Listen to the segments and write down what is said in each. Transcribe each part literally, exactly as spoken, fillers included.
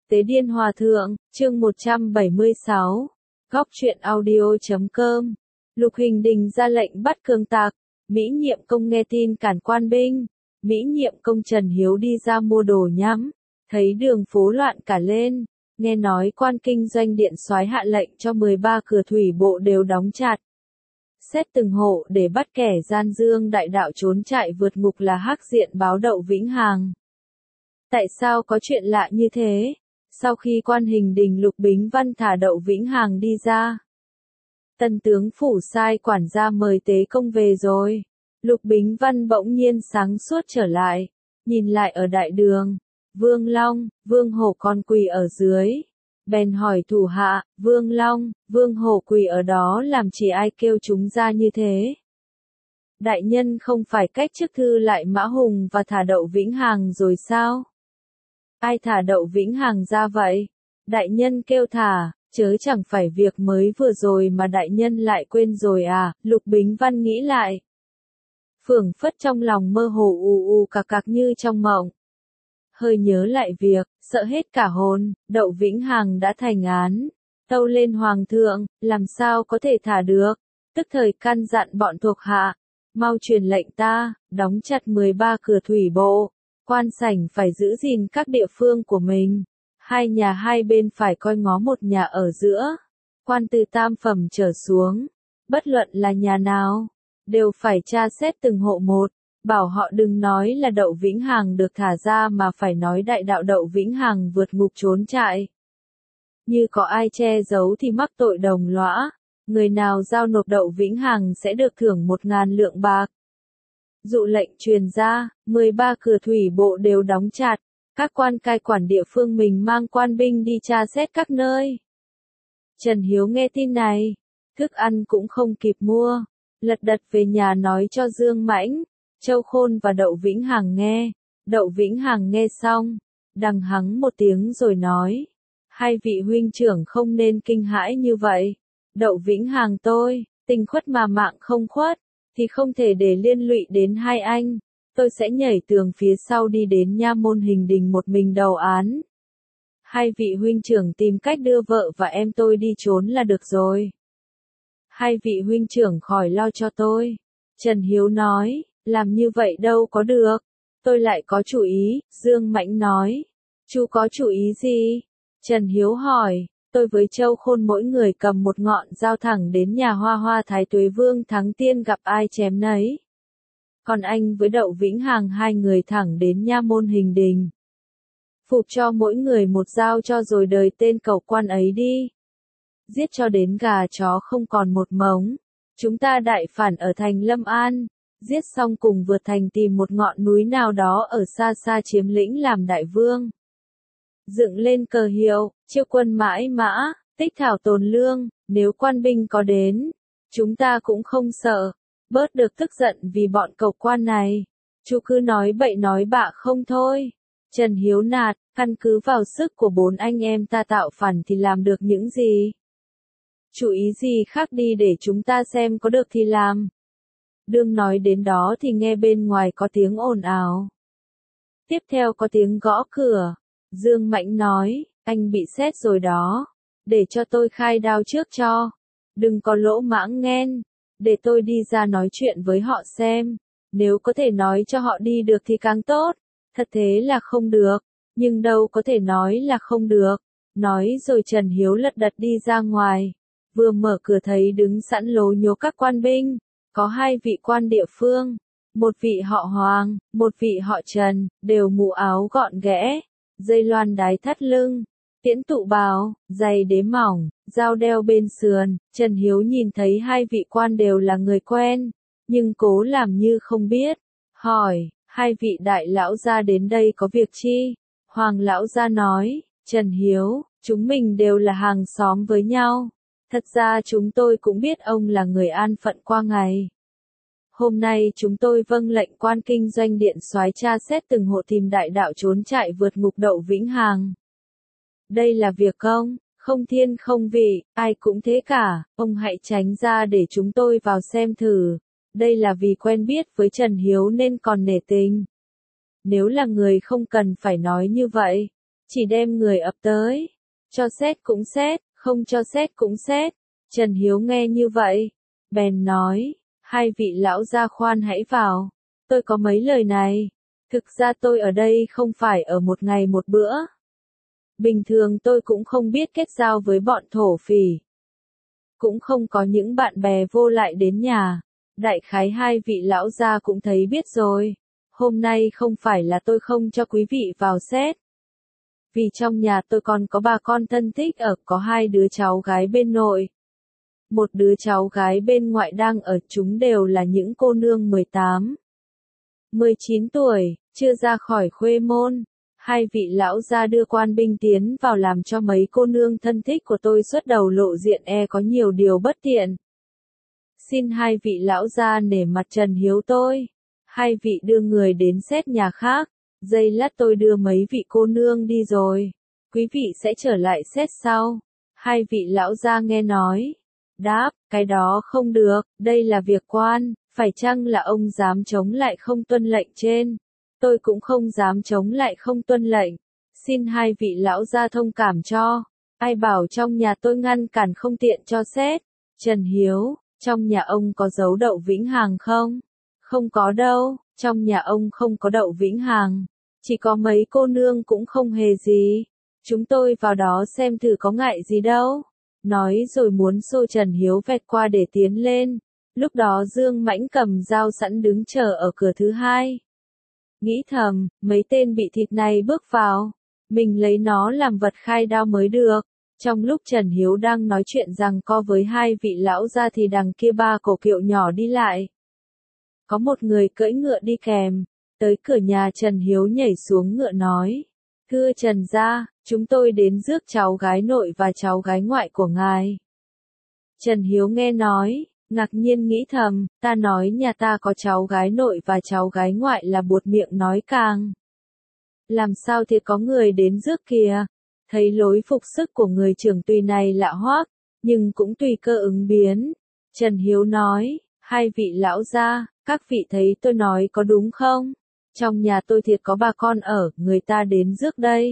Tế Điên Hòa Thượng, chương một trăm bảy mươi sáu. Góc truyện audio chấm com. Lục Hình Đình ra lệnh bắt cương tặc. Mỹ Nhiệm Công nghe tin cản quan binh. Mỹ Nhiệm Công Trần Hiếu đi ra mua đồ nhắm. Thấy đường phố loạn cả lên. Nghe nói quan kinh doanh điện soái hạ lệnh cho mười ba cửa thủy bộ đều đóng chặt. Xét từng hộ để bắt kẻ gian dương đại đạo trốn chạy vượt ngục là hắc diện báo Đậu Vĩnh Hàng. Tại sao có chuyện lạ như thế? Sau khi quan Hình Đình Lục Bính Văn thả Đậu Vĩnh Hàng đi ra, Tân tướng phủ sai quản gia mời Tế Công về rồi. Lục Bính Văn bỗng nhiên sáng suốt trở lại, nhìn lại ở đại đường, Vương Long, Vương Hổ còn quỳ ở dưới. Bèn hỏi thủ hạ, Vương Long, Vương Hổ quỳ ở đó làm chỉ ai kêu chúng ra như thế? Đại nhân không phải cách chức thư lại Mã Hùng và thả Đậu Vĩnh Hàng rồi sao? Ai thả Đậu Vĩnh Hàng ra vậy? Đại nhân kêu thả, chớ chẳng phải việc mới vừa rồi mà đại nhân lại quên rồi à? Lục Bính Văn nghĩ lại. Phưởng phất trong lòng mơ hồ ù ù cạc cạc như trong mộng. Hơi nhớ lại việc, sợ hết cả hồn, Đậu Vĩnh Hàng đã thành án. Tâu lên Hoàng thượng, làm sao có thể thả được? Tức thời căn dặn bọn thuộc hạ, mau truyền lệnh ta, đóng chặt mười ba cửa thủy bộ. Quan sảnh phải giữ gìn các địa phương của mình. Hai nhà hai bên phải coi ngó một nhà ở giữa. Quan từ tam phẩm trở xuống, bất luận là nhà nào, đều phải tra xét từng hộ một. Bảo họ đừng nói là Đậu Vĩnh Hàng được thả ra mà phải nói đại đạo Đậu Vĩnh Hàng vượt ngục trốn chạy. Như có ai che giấu thì mắc tội đồng lõa. Người nào giao nộp Đậu Vĩnh Hàng sẽ được thưởng một ngàn lượng bạc. Dụ lệnh truyền ra, mười ba cửa thủy bộ đều đóng chặt. Các quan cai quản địa phương mình mang quan binh đi tra xét các nơi. Trần Hiếu nghe tin này, thức ăn cũng không kịp mua, lật đật về nhà nói cho Dương Mãnh, Châu Khôn và Đậu Vĩnh Hàng nghe. Đậu Vĩnh Hàng nghe xong, đằng hắng một tiếng rồi nói, hai vị huynh trưởng không nên kinh hãi như vậy. Đậu Vĩnh Hàng tôi, tình khuất mà mạng không khuất, thì không thể để liên lụy đến hai anh. Tôi sẽ nhảy tường phía sau đi đến nha môn Hình Đình một mình đầu án. Hai vị huynh trưởng tìm cách đưa vợ và em tôi đi trốn là được rồi. Hai vị huynh trưởng khỏi lo cho tôi. Trần Hiếu nói, làm như vậy đâu có được. Tôi lại có chủ ý, Dương Mãnh nói. Chú có chủ ý gì? Trần Hiếu hỏi, tôi với Châu Khôn mỗi người cầm một ngọn dao thẳng đến nhà Hoa Hoa Thái Tuế Vương Thắng Tiên gặp ai chém nấy. Còn anh với Đậu Vĩnh Hàng hai người thẳng đến nha môn Hình Đình. Phục cho mỗi người một dao cho rồi đời tên cẩu quan ấy đi. Giết cho đến gà chó không còn một mống. Chúng ta đại phản ở thành Lâm An. Giết xong cùng vượt thành tìm một ngọn núi nào đó ở xa xa chiếm lĩnh làm đại vương. Dựng lên cờ hiệu, chiêu quân mãi mã, tích thảo tồn lương. Nếu quan binh có đến, chúng ta cũng không sợ. Bớt được tức giận vì bọn cẩu quan này. Chú cứ nói bậy nói bạ không thôi. Trần Hiếu nạt, căn cứ vào sức của bốn anh em ta tạo phản thì làm được những gì? Chủ ý gì khác đi để chúng ta xem có được thì làm. Đương nói đến đó thì nghe bên ngoài có tiếng ồn ào. Tiếp theo có tiếng gõ cửa. Dương Mãnh nói, anh bị xét rồi đó. Để cho tôi khai đao trước cho. Đừng có lỗ mãng nghen. Để tôi đi ra nói chuyện với họ xem. Nếu có thể nói cho họ đi được thì càng tốt. Thật thế là không được. Nhưng đâu có thể nói là không được. Nói rồi Trần Hiếu lật đật đi ra ngoài. Vừa mở cửa thấy đứng sẵn lố nhố các quan binh. Có hai vị quan địa phương. Một vị họ Hoàng, một vị họ Trần, đều mũ áo gọn ghẽ. Dây loan đái thắt lưng. Tiễn tụ bào, giày đế mỏng, dao đeo bên sườn. Trần Hiếu nhìn thấy hai vị quan đều là người quen, nhưng cố làm như không biết. Hỏi, hai vị đại lão gia đến đây có việc chi? Hoàng lão gia nói, Trần Hiếu, chúng mình đều là hàng xóm với nhau. Thật ra chúng tôi cũng biết ông là người an phận qua ngày. Hôm nay chúng tôi vâng lệnh quan kinh doanh điện soái tra xét từng hộ tìm đại đạo trốn chạy vượt ngục Đậu Vĩnh Hàng. Đây là việc công, không thiên không vị, ai cũng thế cả, ông hãy tránh ra để chúng tôi vào xem thử. Đây là vì quen biết với Trần Hiếu nên còn nể tình. Nếu là người không cần phải nói như vậy. chỉ đem người ập tới. Cho xét cũng xét, không cho xét cũng xét. Trần Hiếu nghe như vậy, bèn nói, hai vị lão gia khoan hãy vào, tôi có mấy lời này. Thực ra tôi ở đây không phải ở một ngày một bữa. Bình thường tôi cũng không biết kết giao với bọn thổ phỉ. Cũng không có những bạn bè vô lại đến nhà. Đại khái hai vị lão gia cũng thấy biết rồi. Hôm nay không phải là tôi không cho quý vị vào xét. Vì trong nhà tôi còn có ba con thân thích ở, có hai đứa cháu gái bên nội. Một đứa cháu gái bên ngoại đang ở, chúng đều là những cô nương mười tám, mười chín tuổi, chưa ra khỏi khuê môn. Hai vị lão gia đưa quan binh tiến vào làm cho mấy cô nương thân thích của tôi xuất đầu lộ diện, e có nhiều điều bất tiện. Xin hai vị lão gia nể mặt Trần Hiếu tôi. Hai vị đưa người đến xét nhà khác. Giây lát tôi đưa mấy vị cô nương đi rồi. Quý vị sẽ trở lại xét sau. Hai vị lão gia nghe nói. Đáp, cái đó không được, đây là việc quan, phải chăng là ông dám chống lại không tuân lệnh trên? Tôi cũng không dám chống lại không tuân lệnh. Xin hai vị lão gia thông cảm cho. Ai bảo trong nhà tôi ngăn cản không tiện cho xét. Trần Hiếu, trong nhà ông có giấu Đậu Vĩnh Hằng không? Không có đâu, trong nhà ông không có Đậu Vĩnh Hằng. Chỉ có mấy cô nương cũng không hề gì. Chúng tôi vào đó xem thử có ngại gì đâu. Nói rồi muốn xô Trần Hiếu vẹt qua để tiến lên. Lúc đó Dương Mãnh cầm dao sẵn đứng chờ ở cửa thứ hai. Nghĩ thầm, mấy tên bị thịt này bước vào. Mình lấy nó làm vật khai đao mới được. Trong lúc Trần Hiếu đang nói chuyện rằng co với hai vị lão gia thì đằng kia ba cổ kiệu nhỏ đi lại. Có một người cưỡi ngựa đi kèm. Tới cửa nhà Trần Hiếu nhảy xuống ngựa nói. Thưa Trần gia, chúng tôi đến rước cháu gái nội và cháu gái ngoại của ngài. Trần Hiếu nghe nói, ngạc nhiên nghĩ thầm, ta nói nhà ta có cháu gái nội và cháu gái ngoại là buột miệng nói càng. Làm sao thì có người đến rước kìa? Thấy lối phục sức của người trưởng tùy này lạ hoắc, nhưng cũng tùy cơ ứng biến. Trần Hiếu nói, hai vị lão gia, các vị thấy tôi nói có đúng không? Trong nhà tôi thiệt có bà con ở, người ta đến rước đây.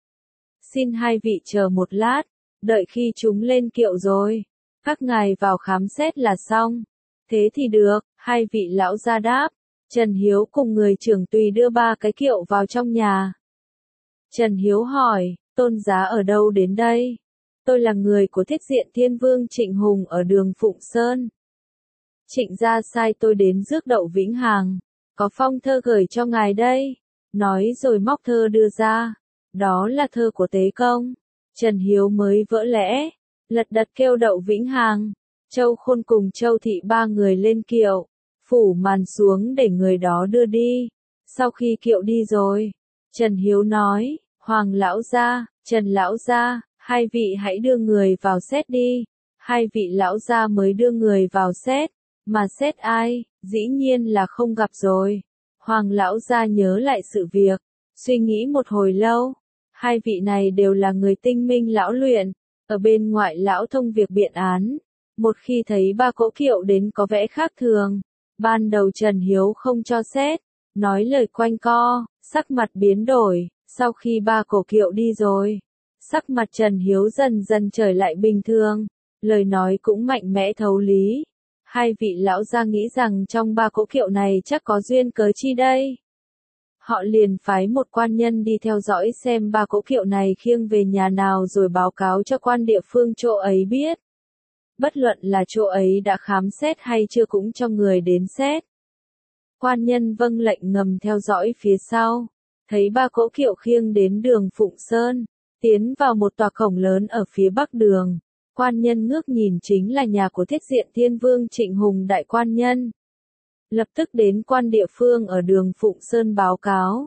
Xin hai vị chờ một lát, đợi khi chúng lên kiệu rồi, các ngài vào khám xét là xong. Thế thì được, hai vị lão gia đáp. Trần Hiếu cùng người trưởng tùy đưa ba cái kiệu vào trong nhà. Trần Hiếu hỏi, tôn giá ở đâu đến đây? Tôi là người của Thiết Diện Thiên Vương Trịnh Hùng ở đường Phụng Sơn. Trịnh gia sai tôi đến rước Đậu Vĩnh Hằng. Có phong thơ gửi cho ngài đây. Nói rồi móc thơ đưa ra. Đó là thơ của Tế Công. Trần Hiếu mới vỡ lẽ. Lật đật kêu Đậu Vĩnh Hằng, Châu Khôn cùng Châu Thị ba người lên kiệu. Phủ màn xuống để người đó đưa đi. Sau khi kiệu đi rồi, Trần Hiếu nói, Hoàng lão gia, Trần lão gia, hai vị hãy đưa người vào xét đi. Hai vị lão gia mới đưa người vào xét. Mà xét ai, dĩ nhiên là không gặp rồi. Hoàng lão gia nhớ lại sự việc, suy nghĩ một hồi lâu. Hai vị này đều là người tinh minh lão luyện, ở bên ngoại lão thông việc biện án. Một khi thấy ba cỗ kiệu đến có vẻ khác thường, ban đầu Trần Hiếu không cho xét, nói lời quanh co, sắc mặt biến đổi. Sau khi ba cổ kiệu đi rồi, sắc mặt Trần Hiếu dần dần trở lại bình thường, lời nói cũng mạnh mẽ thấu lý. Hai vị lão gia nghĩ rằng trong ba cỗ kiệu này chắc có duyên cớ chi đây. Họ liền phái một quan nhân đi theo dõi xem ba cỗ kiệu này khiêng về nhà nào rồi báo cáo cho quan địa phương chỗ ấy biết. Bất luận là chỗ ấy đã khám xét hay chưa cũng cho người đến xét. Quan nhân vâng lệnh ngầm theo dõi phía sau, thấy ba cỗ kiệu khiêng đến đường Phụng Sơn, tiến vào một tòa cổng lớn ở phía bắc đường. Quan nhân ngước nhìn chính là nhà của Thiết Diện Thiên Vương Trịnh Hùng đại quan nhân. Lập tức đến quan địa phương ở đường Phụng Sơn báo cáo.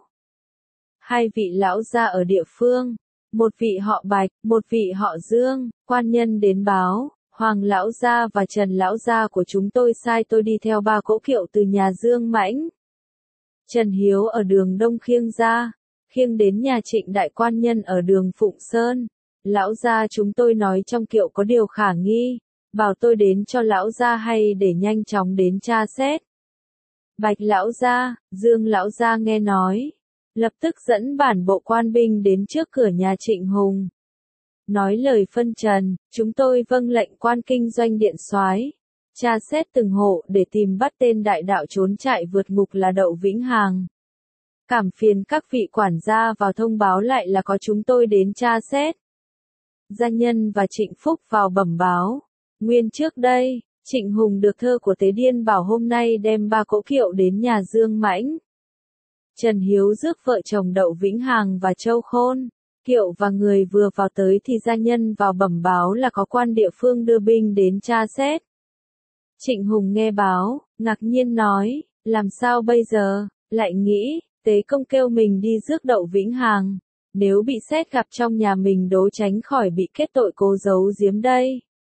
Hai vị lão gia ở địa phương, một vị họ Bạch, một vị họ Dương, quan nhân đến báo, Hoàng lão gia và Trần lão gia của chúng tôi sai tôi đi theo ba cỗ kiệu từ nhà Dương Mãnh. Trần Hiếu ở đường Đông khiêng ra, khiêng đến nhà Trịnh đại quan nhân ở đường Phụng Sơn. Lão gia chúng tôi nói trong kiệu có điều khả nghi, bảo tôi đến cho lão gia hay để nhanh chóng đến tra xét. Bạch lão gia, Dương lão gia nghe nói, lập tức dẫn bản bộ quan binh đến trước cửa nhà Trịnh Hùng. Nói lời phân trần, chúng tôi vâng lệnh quan kinh doanh điện soái, tra xét từng hộ để tìm bắt tên đại đạo trốn chạy vượt ngục là Đậu Vĩnh Hằng. Cảm phiền các vị quản gia vào thông báo lại là có chúng tôi đến tra xét. Gia Nhân và Trịnh Phúc vào bẩm báo. Nguyên trước đây, Trịnh Hùng được thơ của Tế Điên bảo hôm nay đem ba cỗ kiệu đến nhà Dương Mãnh. Trần Hiếu rước vợ chồng Đậu Vĩnh Hằng và Châu Khôn. Kiệu và người vừa vào tới thì gia nhân vào bẩm báo là có quan địa phương đưa binh đến tra xét. Trịnh Hùng nghe báo, ngạc nhiên nói, làm sao bây giờ, lại nghĩ, Tế Công kêu mình đi rước Đậu Vĩnh Hằng, nếu bị xét gặp trong nhà mình đố tránh khỏi bị kết tội cố giấu giếm đây.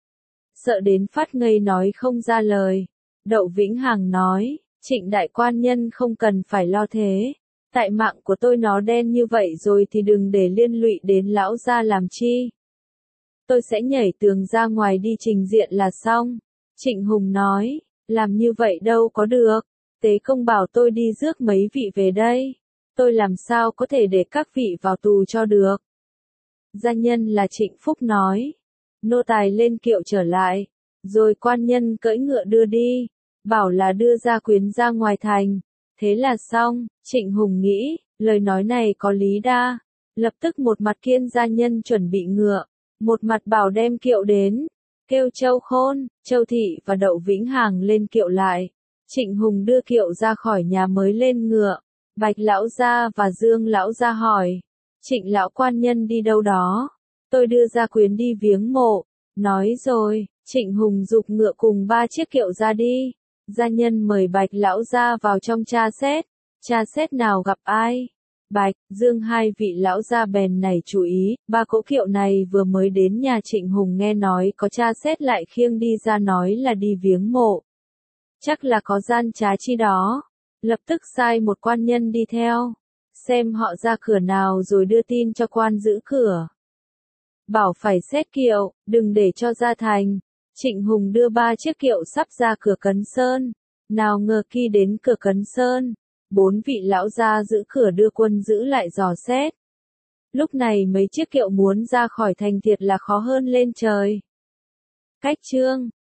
Sợ đến phát ngây nói không ra lời. Đậu Vĩnh Hằng nói, Trịnh đại quan nhân không cần phải lo thế. Tại mạng của tôi nó đen như vậy rồi thì đừng để liên lụy đến lão gia làm chi. Tôi sẽ nhảy tường ra ngoài đi trình diện là xong. Trịnh Hùng nói, làm như vậy đâu có được. Tế Công bảo tôi đi rước mấy vị về đây. Tôi làm sao có thể để các vị vào tù cho được. Gia nhân là Trịnh Phúc nói. Nô tài lên kiệu trở lại. Rồi quan nhân cưỡi ngựa đưa đi. Bảo là đưa gia quyến ra ngoài thành. Thế là xong. Trịnh Hùng nghĩ, lời nói này có lý đa. Lập tức một mặt kiên gia nhân chuẩn bị ngựa. Một mặt bảo đem kiệu đến. Kêu Châu Khôn, Châu Thị và Đậu Vĩnh Hằng lên kiệu lại. Trịnh Hùng đưa kiệu ra khỏi nhà mới lên ngựa. Bạch lão gia và Dương lão gia hỏi. Trịnh lão quan nhân đi đâu đó? Tôi đưa gia quyến đi viếng mộ. Nói rồi, Trịnh Hùng giục ngựa cùng ba chiếc kiệu ra đi. Gia nhân mời Bạch lão gia vào trong tra xét. Tra xét nào gặp ai? Bạch, Dương hai vị lão gia bèn nảy chú ý, ba cỗ kiệu này vừa mới đến nhà Trịnh Hùng nghe nói có tra xét lại khiêng đi ra nói là đi viếng mộ. Chắc là có gian trá chi đó. Lập tức sai một quan nhân đi theo. Xem họ ra cửa nào rồi đưa tin cho quan giữ cửa. Bảo phải xét kiệu, đừng để cho ra thành. Trịnh Hùng đưa ba chiếc kiệu sắp ra cửa Cấn Sơn. Nào ngờ khi đến cửa Cấn Sơn, bốn vị lão gia giữ cửa đưa quân giữ lại dò xét. Lúc này mấy chiếc kiệu muốn ra khỏi thành thiệt là khó hơn lên trời. Cách chương